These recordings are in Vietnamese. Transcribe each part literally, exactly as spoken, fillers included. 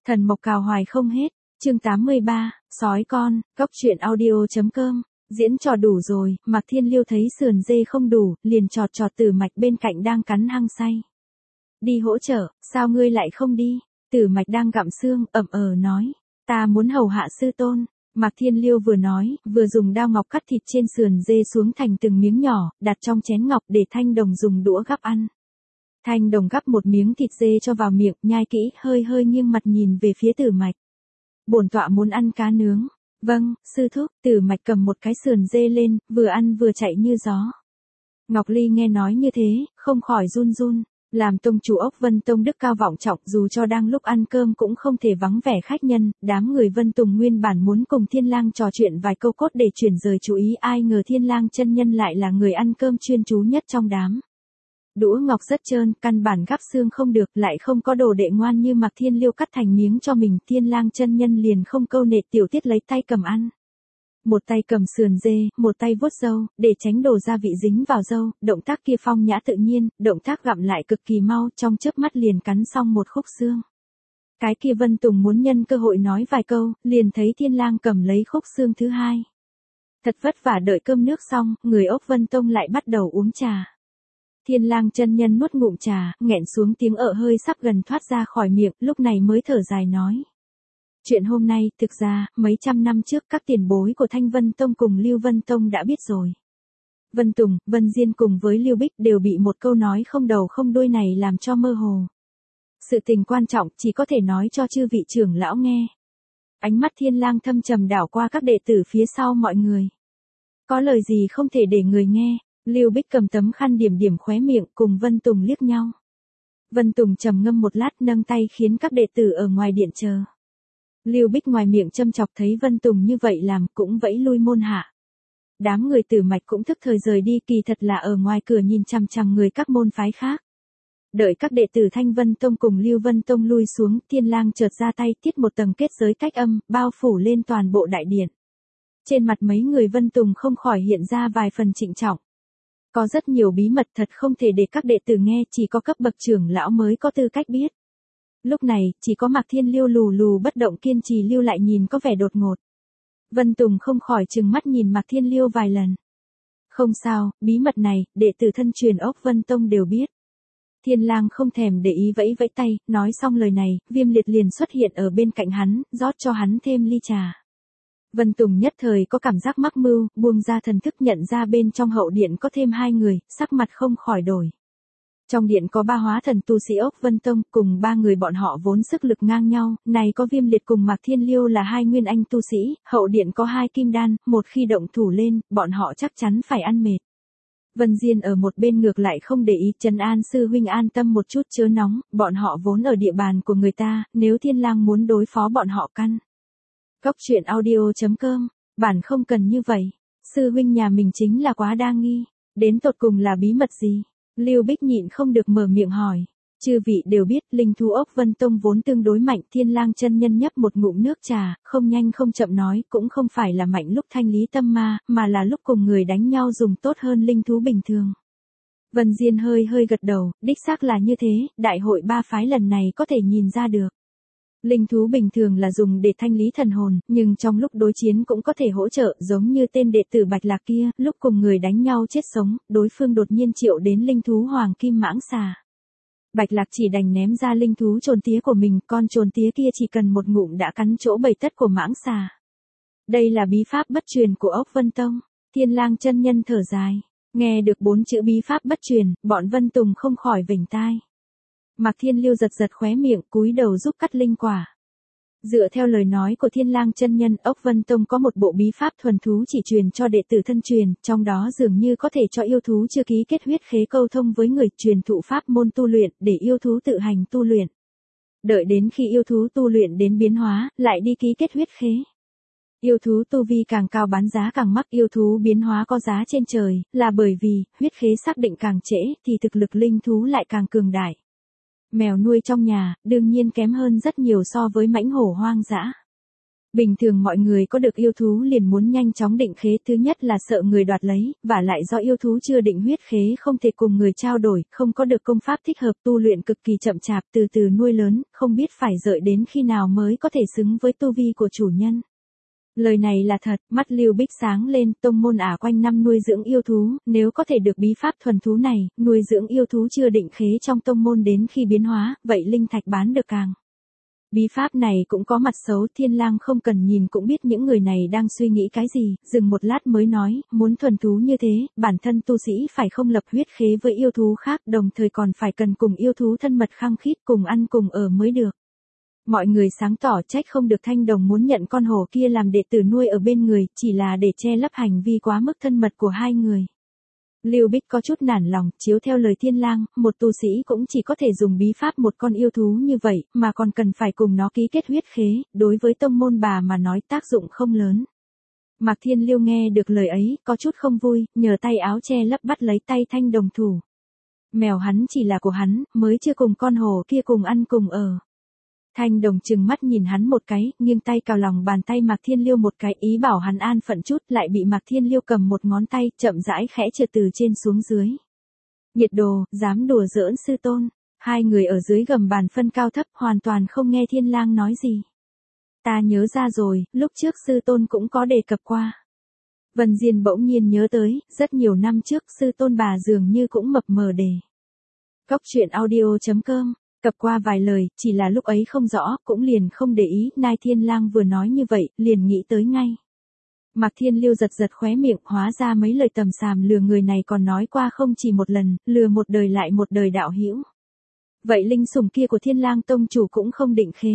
Thần mộc cào hoài không hết, chương tám mươi ba, sói con, góc truyện audio.com, diễn trò đủ rồi, Mạc Thiên Liêu thấy sườn dê không đủ, liền chọt chọt Tử Mạch bên cạnh đang cắn hăng say. Đi hỗ trợ, sao ngươi lại không đi? Tử Mạch đang gặm xương, ậm ờ nói, ta muốn hầu hạ sư tôn. Mạc Thiên Liêu vừa nói, vừa dùng dao ngọc cắt thịt trên sườn dê xuống thành từng miếng nhỏ, đặt trong chén ngọc để Thanh Đồng dùng đũa gắp ăn. Thanh Đồng gắp một miếng thịt dê cho vào miệng, nhai kỹ, hơi hơi nghiêng mặt nhìn về phía Tử Mạch. Bổn tọa muốn ăn cá nướng. Vâng, sư thúc. Tử Mạch cầm một cái sườn dê lên, vừa ăn vừa chạy như gió. Ngọc Ly nghe nói như thế, không khỏi run run. Làm tông chủ ốc Vân Tông đức cao vọng trọng, dù cho đang lúc ăn cơm cũng không thể vắng vẻ khách nhân. Đám người Vân Tùng nguyên bản muốn cùng Thiên Lang trò chuyện vài câu cốt để chuyển rời chú ý, ai ngờ Thiên Lang chân nhân lại là người ăn cơm chuyên chú nhất trong đám. Đũa ngọc rất trơn, căn bản gắp xương không được, lại không có đồ đệ ngoan như Mạc Thiên Liêu cắt thành miếng cho mình. Thiên Lang chân nhân liền không câu nệ tiểu tiết lấy tay cầm ăn. Một tay cầm sườn dê, một tay vuốt râu, để tránh đồ gia vị dính vào râu, động tác kia phong nhã tự nhiên, động tác gặm lại cực kỳ mau, trong chớp mắt liền cắn xong một khúc xương. Cái kia Vân Tùng muốn nhân cơ hội nói vài câu, liền thấy Thiên Lang cầm lấy khúc xương thứ hai. Thật vất vả đợi cơm nước xong, người ốc Vân Tông lại bắt đầu uống trà. Thiên Lang chân nhân nuốt ngụm trà, nghẹn xuống tiếng ợ hơi sắp gần thoát ra khỏi miệng, lúc này mới thở dài nói. Chuyện hôm nay, thực ra, mấy trăm năm trước các tiền bối của Thanh Vân Tông cùng Lưu Vân Tông đã biết rồi. Vân Tùng, Vân Diên cùng với Lưu Bích đều bị một câu nói không đầu không đuôi này làm cho mơ hồ. Sự tình quan trọng chỉ có thể nói cho chư vị trưởng lão nghe. Ánh mắt Thiên Lang thâm trầm đảo qua các đệ tử phía sau mọi người. Có lời gì không thể để người nghe. Lưu Bích cầm tấm khăn điểm điểm khóe miệng, cùng Vân Tùng liếc nhau. Vân Tùng trầm ngâm một lát, nâng tay khiến các đệ tử ở ngoài điện chờ. Lưu Bích ngoài miệng châm chọc thấy Vân Tùng như vậy làm, cũng vẫy lui môn hạ. Đám người Tử Mạch cũng thức thời rời đi, kỳ thật là ở ngoài cửa nhìn chằm chằm người các môn phái khác. Đợi các đệ tử Thanh Vân Tông cùng Lưu Vân Tông lui xuống, Thiên Lang chợt ra tay tiết một tầng kết giới cách âm, bao phủ lên toàn bộ đại điện. Trên mặt mấy người Vân Tùng không khỏi hiện ra vài phần trịnh trọng. Có rất nhiều bí mật thật không thể để các đệ tử nghe, chỉ có cấp bậc trưởng lão mới có tư cách biết. Lúc này, chỉ có Mạc Thiên Liêu lù lù bất động kiên trì lưu lại nhìn có vẻ đột ngột. Vân Tùng không khỏi trừng mắt nhìn Mạc Thiên Liêu vài lần. Không sao, bí mật này, đệ tử thân truyền ốc Vân Tông đều biết. Thiên Lang không thèm để ý vẫy vẫy tay, nói xong lời này, Viêm Liệt liền xuất hiện ở bên cạnh hắn, rót cho hắn thêm ly trà. Vân Tùng nhất thời có cảm giác mắc mưu, buông ra thần thức nhận ra bên trong hậu điện có thêm hai người, sắc mặt không khỏi đổi. Trong điện có ba hóa thần tu sĩ ốc Vân Tông, cùng ba người bọn họ vốn sức lực ngang nhau, này có Viêm Liệt cùng Mạc Thiên Liêu là hai nguyên anh tu sĩ, hậu điện có hai kim đan, một khi động thủ lên, bọn họ chắc chắn phải ăn mệt. Vân Diên ở một bên ngược lại không để ý, trấn an sư huynh an tâm một chút chớ nóng, bọn họ vốn ở địa bàn của người ta, nếu Thiên Lang muốn đối phó bọn họ căn. Góc truyện audio.com, bản không cần như vậy, sư huynh nhà mình chính là quá đa nghi, đến tột cùng là bí mật gì? Lưu Bích nhịn không được mở miệng hỏi. Chư vị đều biết, linh thú ốc Vân Tông vốn tương đối mạnh, Thiên Lang chân nhân nhấp một ngụm nước trà, không nhanh không chậm nói, cũng không phải là mạnh lúc thanh lý tâm ma, mà là lúc cùng người đánh nhau dùng tốt hơn linh thú bình thường. Vân Diên hơi hơi gật đầu, đích xác là như thế, đại hội ba phái lần này có thể nhìn ra được. Linh thú bình thường là dùng để thanh lý thần hồn, nhưng trong lúc đối chiến cũng có thể hỗ trợ, giống như tên đệ tử Bạch Lạc kia, lúc cùng người đánh nhau chết sống, đối phương đột nhiên triệu đến linh thú hoàng kim mãng xà. Bạch Lạc chỉ đành ném ra linh thú trồn tía của mình, con trồn tía kia chỉ cần một ngụm đã cắn chỗ bầy tất của mãng xà. Đây là bí pháp bất truyền của ốc Vân Tông. Thiên Lang chân nhân thở dài, nghe được bốn chữ bí pháp bất truyền, bọn Vân Tùng không khỏi vểnh tai. Mạc Thiên Liêu giật giật khóe miệng, cúi đầu giúp cắt linh quả. Dựa theo lời nói của Thiên Lang chân nhân, ốc Vân Tông có một bộ bí pháp thuần thú chỉ truyền cho đệ tử thân truyền, trong đó dường như có thể cho yêu thú chưa ký kết huyết khế câu thông với người, truyền thụ pháp môn tu luyện, để yêu thú tự hành tu luyện. Đợi đến khi yêu thú tu luyện đến biến hóa, lại đi ký kết huyết khế. Yêu thú tu vi càng cao bán giá càng mắc, yêu thú biến hóa có giá trên trời, là bởi vì, huyết khế xác định càng trễ, thì thực lực linh thú lại càng cường đại. Mèo nuôi trong nhà, đương nhiên kém hơn rất nhiều so với mãnh hổ hoang dã. Bình thường mọi người có được yêu thú liền muốn nhanh chóng định khế, thứ nhất là sợ người đoạt lấy, và lại do yêu thú chưa định huyết khế không thể cùng người trao đổi, không có được công pháp thích hợp, tu luyện cực kỳ chậm chạp, từ từ nuôi lớn, không biết phải đợi đến khi nào mới có thể xứng với tu vi của chủ nhân. Lời này là thật, mắt Lưu Bích sáng lên, tông môn ả quanh năm nuôi dưỡng yêu thú, nếu có thể được bí pháp thuần thú này, nuôi dưỡng yêu thú chưa định khế trong tông môn đến khi biến hóa, vậy linh thạch bán được càng. Bí pháp này cũng có mặt xấu, Thiên Lang không cần nhìn cũng biết những người này đang suy nghĩ cái gì, dừng một lát mới nói, muốn thuần thú như thế, bản thân tu sĩ phải không lập huyết khế với yêu thú khác, đồng thời còn phải cần cùng yêu thú thân mật khăng khít, cùng ăn cùng ở mới được. Mọi người sáng tỏ trách không được Thanh Đồng muốn nhận con hổ kia làm đệ tử nuôi ở bên người, chỉ là để che lấp hành vi quá mức thân mật của hai người. Lưu Bích có chút nản lòng, chiếu theo lời Thiên Lang, một tu sĩ cũng chỉ có thể dùng bí pháp một con yêu thú như vậy, mà còn cần phải cùng nó ký kết huyết khế, đối với tông môn bà mà nói tác dụng không lớn. Mạc Thiên Liêu nghe được lời ấy, có chút không vui, nhờ tay áo che lấp bắt lấy tay Thanh Đồng thủ. Mèo hắn chỉ là của hắn, mới chưa cùng con hổ kia cùng ăn cùng ở. Thanh Đồng trừng mắt nhìn hắn một cái, nghiêng tay cào lòng bàn tay Mạc Thiên Liêu một cái, ý bảo hắn an phận chút, lại bị Mạc Thiên Liêu cầm một ngón tay, chậm rãi khẽ trượt từ trên xuống dưới. Nhiệt đồ, dám đùa giỡn sư tôn. Hai người ở dưới gầm bàn phân cao thấp, hoàn toàn không nghe Thiên Lang nói gì. Ta nhớ ra rồi, lúc trước sư tôn cũng có đề cập qua. Vân Diên bỗng nhiên nhớ tới, rất nhiều năm trước sư tôn bà dường như cũng mập mờ đề. Cốc truyện audio chấm com cập qua vài lời, chỉ là lúc ấy không rõ, cũng liền không để ý, Nai Thiên Lang vừa nói như vậy, liền nghĩ tới ngay. Mạc Thiên Liêu giật giật khóe miệng, hóa ra mấy lời tầm xàm lừa người này còn nói qua không chỉ một lần, lừa một đời lại một đời đạo hữu. Vậy linh sủng kia của Thiên Lang tông chủ cũng không định khế.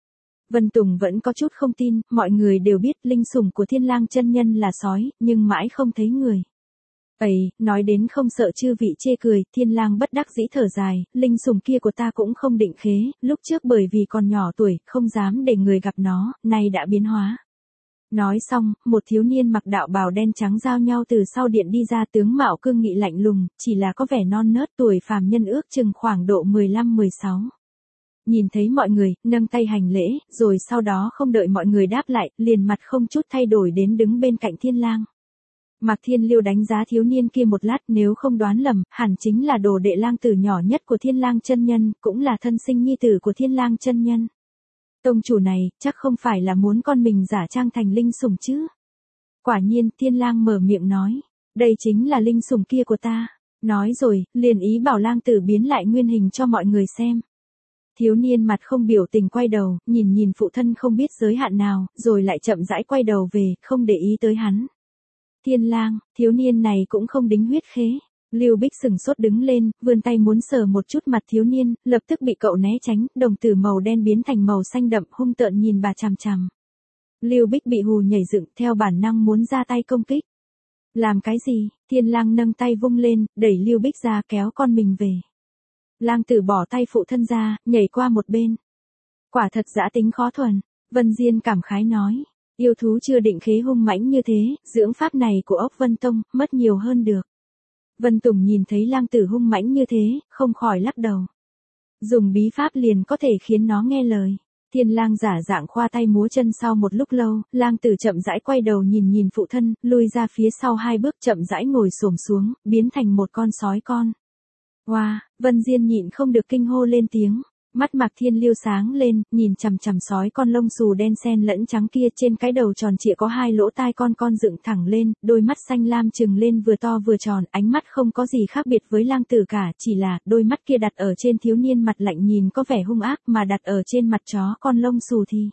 Vân Tùng vẫn có chút không tin, mọi người đều biết linh sủng của Thiên Lang chân nhân là sói, nhưng mãi không thấy người. Ây, nói đến không sợ chư vị chê cười, Thiên Lang bất đắc dĩ thở dài, linh sủng kia của ta cũng không định khế, lúc trước bởi vì còn nhỏ tuổi, không dám để người gặp nó, nay đã biến hóa. Nói xong, một thiếu niên mặc đạo bào đen trắng giao nhau từ sau điện đi ra, tướng mạo cương nghị lạnh lùng, chỉ là có vẻ non nớt, tuổi phàm nhân ước chừng khoảng độ mười lăm mười sáu. Nhìn thấy mọi người, nâng tay hành lễ, rồi sau đó không đợi mọi người đáp lại, liền mặt không chút thay đổi đến đứng bên cạnh Thiên Lang. Mạc Thiên Liêu đánh giá thiếu niên kia một lát, nếu không đoán lầm, hẳn chính là đồ đệ lang tử nhỏ nhất của Thiên Lang chân nhân, cũng là thân sinh nhi tử của Thiên Lang chân nhân. Tông chủ này, chắc không phải là muốn con mình giả trang thành linh sủng chứ? Quả nhiên, Thiên Lang mở miệng nói, đây chính là linh sủng kia của ta. Nói rồi, liền ý bảo lang tử biến lại nguyên hình cho mọi người xem. Thiếu niên mặt không biểu tình quay đầu, nhìn nhìn phụ thân không biết giới hạn nào, rồi lại chậm rãi quay đầu về, không để ý tới hắn. Thiên Lang, thiếu niên này cũng không đính huyết khế. Lưu Bích sừng sốt đứng lên, vươn tay muốn sờ một chút mặt thiếu niên, lập tức bị cậu né tránh, đồng tử màu đen biến thành màu xanh đậm, hung tợn nhìn bà chằm chằm. Lưu Bích bị hù nhảy dựng, theo bản năng muốn ra tay công kích. Làm cái gì? Thiên Lang nâng tay vung lên, đẩy Lưu Bích ra, kéo con mình về. Lang tử bỏ tay phụ thân ra, nhảy qua một bên. Quả thật dã tính khó thuần. Vân Diên cảm khái nói. Yêu thú chưa định khế hung mãnh như thế, dưỡng pháp này của ốc Vân Tông, mất nhiều hơn được. Vân Tùng nhìn thấy lang tử hung mãnh như thế, không khỏi lắc đầu. Dùng bí pháp liền có thể khiến nó nghe lời. Thiên Lang giả dạng khoa tay múa chân sau một lúc lâu, lang tử chậm rãi quay đầu nhìn nhìn phụ thân, lui ra phía sau hai bước chậm rãi ngồi xổm xuống, biến thành một con sói con. Wow, Vân Diên nhịn không được kinh hô lên tiếng. Mắt Mạc Thiên Liêu sáng lên, nhìn chằm chằm sói con lông xù đen xen lẫn trắng kia, trên cái đầu tròn trịa có hai lỗ tai con con dựng thẳng lên, đôi mắt xanh lam trừng lên vừa to vừa tròn, ánh mắt không có gì khác biệt với lang tử cả, chỉ là đôi mắt kia đặt ở trên thiếu niên mặt lạnh nhìn có vẻ hung ác, mà đặt ở trên mặt chó con lông xù thì.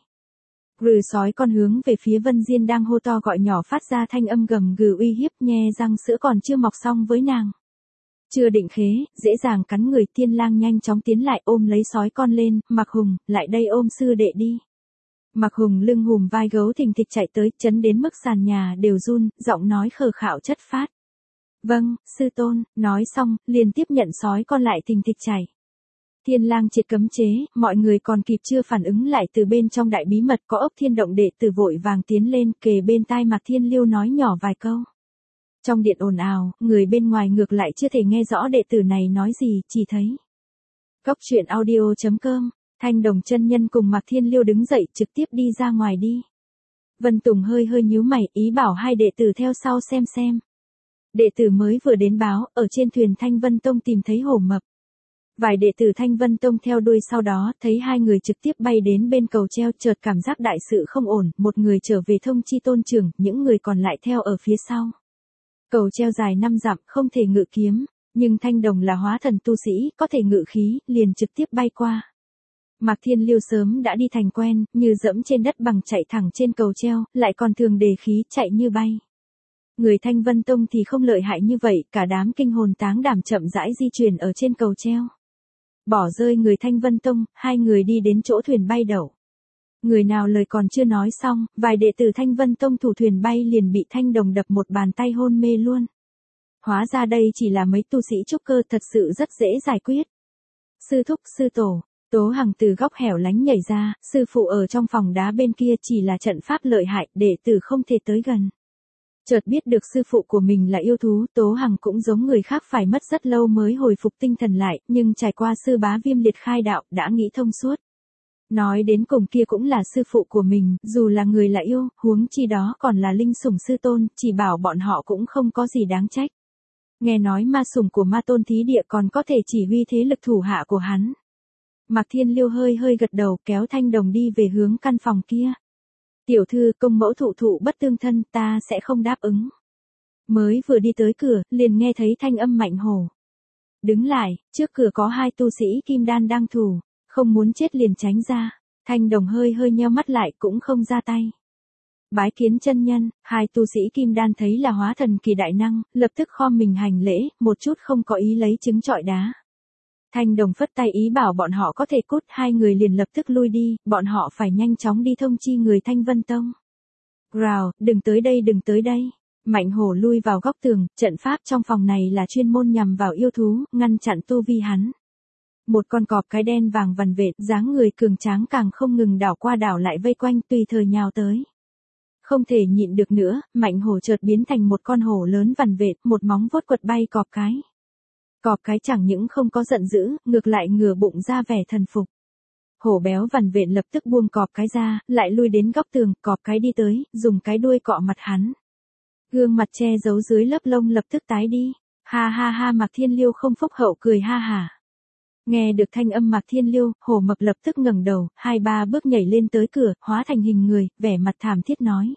Rừ sói con hướng về phía Vân Diên đang hô to gọi nhỏ, phát ra thanh âm gầm gừ uy hiếp, nhe răng sữa còn chưa mọc xong với nàng. Chưa định khế, dễ dàng cắn người. Thiên Lang nhanh chóng tiến lại ôm lấy sói con lên, Mạc Hùng, lại đây ôm sư đệ đi. Mạc Hùng lưng hùm vai gấu thình thịch chạy tới, chấn đến mức sàn nhà đều run, giọng nói khờ khạo chất phát. Vâng, sư tôn, nói xong, liền tiếp nhận sói con lại thình thịch chạy. Thiên Lang triệt cấm chế, mọi người còn kịp chưa phản ứng lại, từ bên trong đại bí mật có ốc Thiên Động đệ tử vội vàng tiến lên, kề bên tai Mạc Thiên Liêu nói nhỏ vài câu. Trong điện ồn ào, người bên ngoài ngược lại chưa thể nghe rõ đệ tử này nói gì, chỉ thấy. Cốc truyện audio chấm com, Thanh Đồng chân nhân cùng Mạc Thiên Liêu đứng dậy trực tiếp đi ra ngoài đi. Vân Tùng hơi hơi nhíu mày, ý bảo hai đệ tử theo sau xem xem. Đệ tử mới vừa đến báo, ở trên thuyền Thanh Vân Tông tìm thấy hổ mập. Vài đệ tử Thanh Vân Tông theo đuôi sau đó, thấy hai người trực tiếp bay đến bên cầu treo, chợt cảm giác đại sự không ổn, một người trở về thông chi tôn trưởng, những người còn lại theo ở phía sau. Cầu treo dài năm dặm, không thể ngự kiếm, nhưng Thanh Đồng là hóa thần tu sĩ, có thể ngự khí, liền trực tiếp bay qua. Mạc Thiên Liêu sớm đã đi thành quen, như dẫm trên đất bằng chạy thẳng trên cầu treo, lại còn thường đề khí chạy như bay. Người Thanh Vân Tông thì không lợi hại như vậy, cả đám kinh hồn táng đảm chậm rãi di chuyển ở trên cầu treo. Bỏ rơi người Thanh Vân Tông, hai người đi đến chỗ thuyền bay đậu. Người nào lời còn chưa nói xong, vài đệ tử Thanh Vân Tông thủ thuyền bay liền bị Thanh Đồng đập một bàn tay hôn mê luôn. Hóa ra đây chỉ là mấy tu sĩ trúc cơ, thật sự rất dễ giải quyết. Sư thúc, sư tổ, Tố Hằng từ góc hẻo lánh nhảy ra, sư phụ ở trong phòng đá bên kia chỉ là trận pháp lợi hại, đệ tử không thể tới gần. Chợt biết được sư phụ của mình là yêu thú, Tố Hằng cũng giống người khác phải mất rất lâu mới hồi phục tinh thần lại, nhưng trải qua sư bá Viêm Liệt khai đạo, đã nghĩ thông suốt. Nói đến cùng kia cũng là sư phụ của mình, dù là người là yêu, huống chi đó còn là linh sủng sư tôn, chỉ bảo bọn họ cũng không có gì đáng trách. Nghe nói ma sủng của ma tôn thí địa còn có thể chỉ huy thế lực thủ hạ của hắn. Mạc Thiên Liêu hơi hơi gật đầu, kéo Thanh Đồng đi về hướng căn phòng kia. Tiểu thư, công mẫu thụ thụ bất tương thân, ta sẽ không đáp ứng. Mới vừa đi tới cửa, liền nghe thấy thanh âm Mạnh Hổ. Đứng lại, trước cửa có hai tu sĩ kim đan đang thủ, không muốn chết liền tránh ra. Thanh Đồng hơi hơi nheo mắt lại, cũng không ra tay. Bái kiến chân nhân, hai tu sĩ kim đan thấy là hóa thần kỳ đại năng, lập tức khom mình hành lễ, một chút không có ý lấy trứng trọi đá. Thanh Đồng phất tay ý bảo bọn họ có thể cút, hai người liền lập tức lui đi, bọn họ phải nhanh chóng đi thông chi người Thanh Vân Tông. Rào, đừng tới đây đừng tới đây. Mạnh Hổ lui vào góc tường, trận pháp trong phòng này là chuyên môn nhằm vào yêu thú, ngăn chặn tu vi hắn. Một con cọp cái đen vàng vằn vệt, dáng người cường tráng càng không ngừng đảo qua đảo lại vây quanh tùy thời nhào tới. Không thể nhịn được nữa, Mạnh Hổ chợt biến thành một con hổ lớn vằn vệt, một móng vuốt quật bay cọp cái. Cọp cái chẳng những không có giận dữ, ngược lại ngửa bụng ra vẻ thần phục. Hổ béo vằn vện lập tức buông cọp cái ra, lại lui đến góc tường, cọp cái đi tới, dùng cái đuôi cọ mặt hắn. Gương mặt che giấu dưới lớp lông lập tức tái đi. Ha ha ha, Mạc Thiên Liêu không phúc hậu cười ha hả. Nghe được thanh âm Mạc Thiên Liêu, hổ mập lập tức ngẩng đầu, hai ba bước nhảy lên tới cửa, hóa thành hình người, vẻ mặt thảm thiết nói.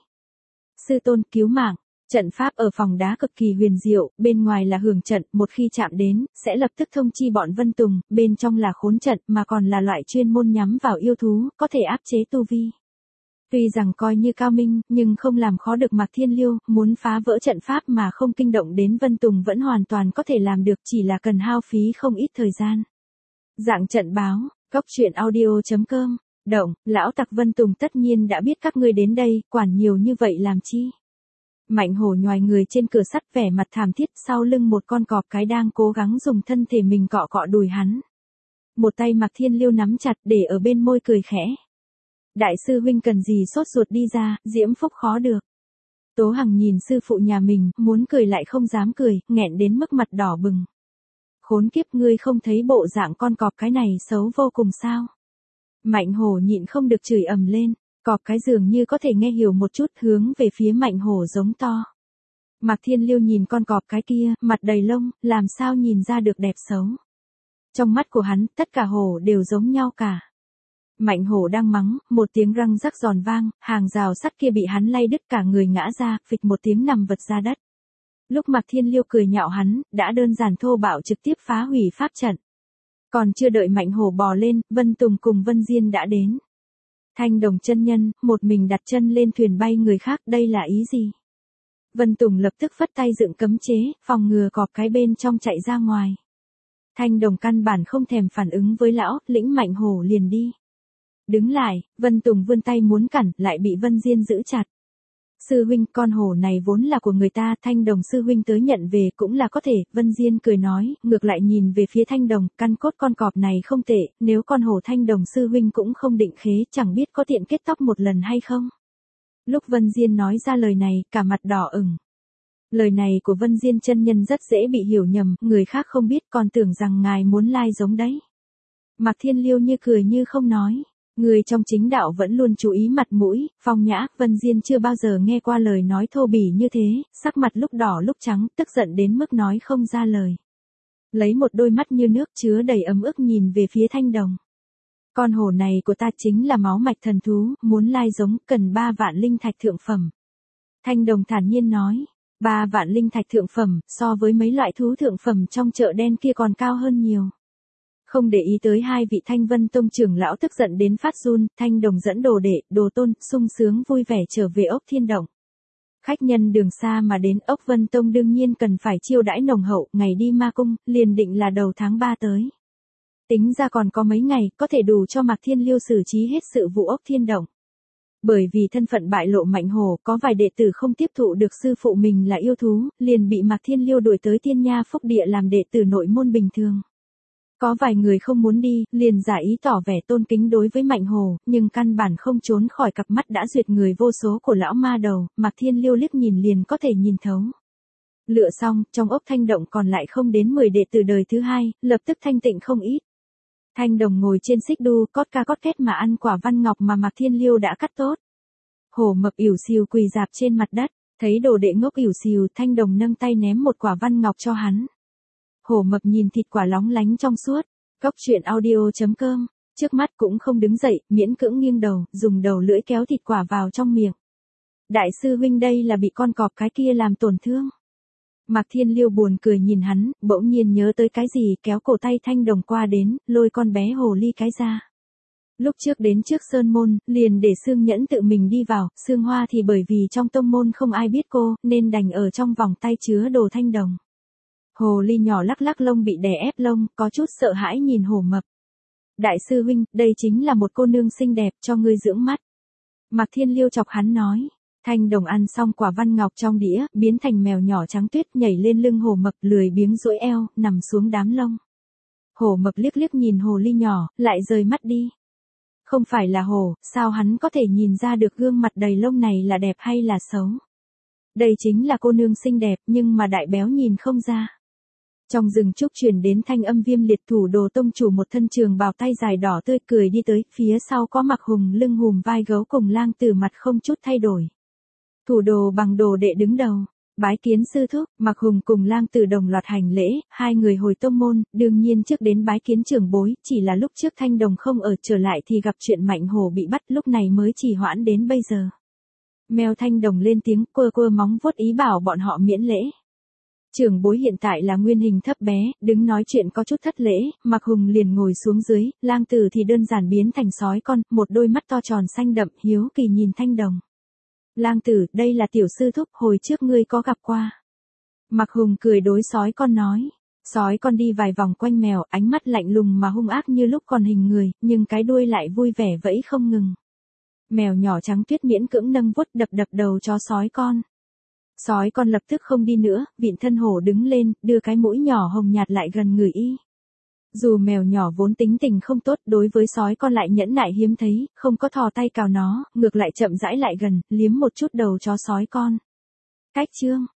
Sư tôn cứu mạng. Trận pháp ở phòng đá cực kỳ huyền diệu, bên ngoài là hưởng trận, một khi chạm đến, sẽ lập tức thông chi bọn Vân Tùng, bên trong là khốn trận, mà còn là loại chuyên môn nhắm vào yêu thú, có thể áp chế tu vi. Tuy rằng coi như cao minh, nhưng không làm khó được Mạc Thiên Liêu, muốn phá vỡ trận pháp mà không kinh động đến Vân Tùng vẫn hoàn toàn có thể làm được, chỉ là cần hao phí không ít thời gian. Dạng trận báo, góc truyện audio chấm com, động, lão tặc Vân Tùng tất nhiên đã biết các ngươi đến đây, quản nhiều như vậy làm chi. Mạnh Hổ nhoài người trên cửa sắt vẻ mặt thảm thiết, sau lưng một con cọp cái đang cố gắng dùng thân thể mình cọ cọ đùi hắn. Một tay Mạc Thiên Liêu nắm chặt để ở bên môi cười khẽ. Đại sư huynh cần gì sốt ruột đi ra, diễm phúc khó được. Tố Hằng nhìn sư phụ nhà mình, muốn cười lại không dám cười, nghẹn đến mức mặt đỏ bừng. Khốn kiếp, ngươi không thấy bộ dạng con cọp cái này xấu vô cùng sao? Mạnh Hổ nhịn không được chửi ầm lên. Cọp cái dường như có thể nghe hiểu một chút, hướng về phía Mạnh Hổ giống to. Mạc Thiên Liêu nhìn con cọp cái kia, mặt đầy lông, làm sao nhìn ra được đẹp xấu. Trong mắt của hắn, tất cả hổ đều giống nhau cả. Mạnh Hổ đang mắng, một tiếng răng rắc giòn vang, hàng rào sắt kia bị hắn lay đứt, cả người ngã ra, phịch một tiếng nằm vật ra đất. Lúc Mạc Thiên Liêu cười nhạo hắn, đã đơn giản thô bạo trực tiếp phá hủy pháp trận. Còn chưa đợi Mạnh Hổ bò lên, Vân Tùng cùng Vân Diên đã đến. Thanh Đồng chân nhân, một mình đặt chân lên thuyền bay người khác, đây là ý gì? Vân Tùng lập tức phất tay dựng cấm chế, phòng ngừa cọp cái bên trong chạy ra ngoài. Thanh Đồng căn bản không thèm phản ứng với lão, lĩnh Mạnh Hổ liền đi. Đứng lại, Vân Tùng vươn tay muốn cản, lại bị Vân Diên giữ chặt. Sư huynh, con hổ này vốn là của người ta, Thanh Đồng sư huynh tới nhận về cũng là có thể, Vân Diên cười nói, ngược lại nhìn về phía Thanh Đồng, căn cốt con cọp này không tệ, nếu con hổ Thanh Đồng sư huynh cũng không định khế, chẳng biết có tiện kết tóc một lần hay không. Lúc Vân Diên nói ra lời này, cả mặt đỏ ửng. Lời này của Vân Diên chân nhân rất dễ bị hiểu nhầm, người khác không biết còn tưởng rằng ngài muốn lai giống đấy. Mạc Thiên Liêu như cười như không nói. Người trong chính đạo vẫn luôn chú ý mặt mũi, phong nhã, Vân Diên chưa bao giờ nghe qua lời nói thô bỉ như thế, sắc mặt lúc đỏ lúc trắng, tức giận đến mức nói không ra lời. Lấy một đôi mắt như nước chứa đầy ấm ức nhìn về phía Thanh Đồng. Con hổ này của ta chính là máu mạch thần thú, muốn lai giống cần ba vạn linh thạch thượng phẩm. Thanh Đồng thản nhiên nói, ba vạn linh thạch thượng phẩm, so với mấy loại thú thượng phẩm trong chợ đen kia còn cao hơn nhiều. Không để ý tới hai vị Thanh Vân Tông trưởng lão tức giận đến phát run, Thanh Đồng dẫn đồ đệ, đồ tôn, sung sướng vui vẻ trở về Ốc Thiên Động. Khách nhân đường xa mà đến Ốc Vân Tông đương nhiên cần phải chiêu đãi nồng hậu, ngày đi ma cung, liền định là đầu tháng ba tới. Tính ra còn có mấy ngày, có thể đủ cho Mạc Thiên Liêu xử trí hết sự vụ Ốc Thiên Động. Bởi vì thân phận bại lộ Mạnh Hổ, có vài đệ tử không tiếp thụ được sư phụ mình là yêu thú, liền bị Mạc Thiên Liêu đuổi tới Tiên Nha Phúc Địa làm đệ tử nội môn bình thường. Có vài người không muốn đi, liền giả ý tỏ vẻ tôn kính đối với Mạnh Hổ, nhưng căn bản không trốn khỏi cặp mắt đã duyệt người vô số của lão ma đầu, Mạc Thiên Liêu liếc nhìn liền có thể nhìn thấu. Lựa xong, trong Ốc Thanh Động còn lại không đến mười đệ tử đời thứ hai, lập tức thanh tịnh không ít. Thanh Đồng ngồi trên xích đu, cót ca cót két mà ăn quả văn ngọc mà Mạc Thiên Liêu đã cắt tốt. Hổ Mập ỉu xìu quỳ rạp trên mặt đất, thấy đồ đệ ngốc ỉu xìu, Thanh Đồng nâng tay ném một quả văn ngọc cho hắn. Hổ Mập nhìn thịt quả lóng lánh trong suốt, Cốc Truyện Audio chấm com, trước mắt cũng không đứng dậy, miễn cưỡng nghiêng đầu, dùng đầu lưỡi kéo thịt quả vào trong miệng. Đại sư huynh đây là bị con cọp cái kia làm tổn thương. Mạc Thiên Liêu buồn cười nhìn hắn, bỗng nhiên nhớ tới cái gì, kéo cổ tay Thanh Đồng qua đến, lôi con bé hồ ly cái ra. Lúc trước đến trước sơn môn, liền để Sương Nhẫn tự mình đi vào, Sương Hoa thì bởi vì trong tông môn không ai biết cô, nên đành ở trong vòng tay chứa đồ Thanh Đồng. Hồ ly nhỏ lắc lắc lông bị đè ép lông, có chút sợ hãi nhìn Hổ Mập. Đại sư huynh, đây chính là một cô nương xinh đẹp cho ngươi dưỡng mắt. Mạc Thiên Liêu chọc hắn nói. Thanh Đồng ăn xong quả văn ngọc trong đĩa, biến thành mèo nhỏ trắng tuyết nhảy lên lưng Hổ Mập lười biếng duỗi eo, nằm xuống đám lông. Hổ Mập liếc liếc nhìn hồ ly nhỏ, lại rời mắt đi. Không phải là hổ, sao hắn có thể nhìn ra được gương mặt đầy lông này là đẹp hay là xấu? Đây chính là cô nương xinh đẹp, nhưng mà đại béo nhìn không ra. Trong rừng trúc truyền đến thanh âm Viêm Liệt Thủ Đồ tông chủ một thân trường bào tay dài đỏ tươi cười đi tới, phía sau có Mạc Hùng lưng hùm vai gấu cùng Lang Tử mặt không chút thay đổi. Thủ Đồ bằng đồ đệ đứng đầu, bái kiến sư thúc, Mạc Hùng cùng Lang Tử đồng loạt hành lễ, hai người hồi tông môn, đương nhiên trước đến bái kiến trưởng bối, chỉ là lúc trước Thanh Đồng không ở trở lại thì gặp chuyện Mạnh Hổ bị bắt, lúc này mới trì hoãn đến bây giờ. Mèo Thanh Đồng lên tiếng quơ quơ móng vuốt ý bảo bọn họ miễn lễ. Trưởng bối hiện tại là nguyên hình thấp bé, đứng nói chuyện có chút thất lễ, Mạc Hùng liền ngồi xuống dưới, Lang Tử thì đơn giản biến thành sói con, một đôi mắt to tròn xanh đậm, hiếu kỳ nhìn Thanh Đồng. Lang Tử, đây là tiểu sư thúc, hồi trước ngươi có gặp qua. Mạc Hùng cười đối sói con nói. Sói con đi vài vòng quanh mèo, ánh mắt lạnh lùng mà hung ác như lúc còn hình người, nhưng cái đuôi lại vui vẻ vẫy không ngừng. Mèo nhỏ trắng tuyết miễn cưỡng nâng vuốt đập đập đầu cho sói con. Sói con lập tức không đi nữa, vịn thân hổ đứng lên, đưa cái mũi nhỏ hồng nhạt lại gần người y. Dù mèo nhỏ vốn tính tình không tốt, đối với sói con lại nhẫn nại hiếm thấy, không có thò tay cào nó, ngược lại chậm rãi lại gần, liếm một chút đầu chó sói con. Cách chương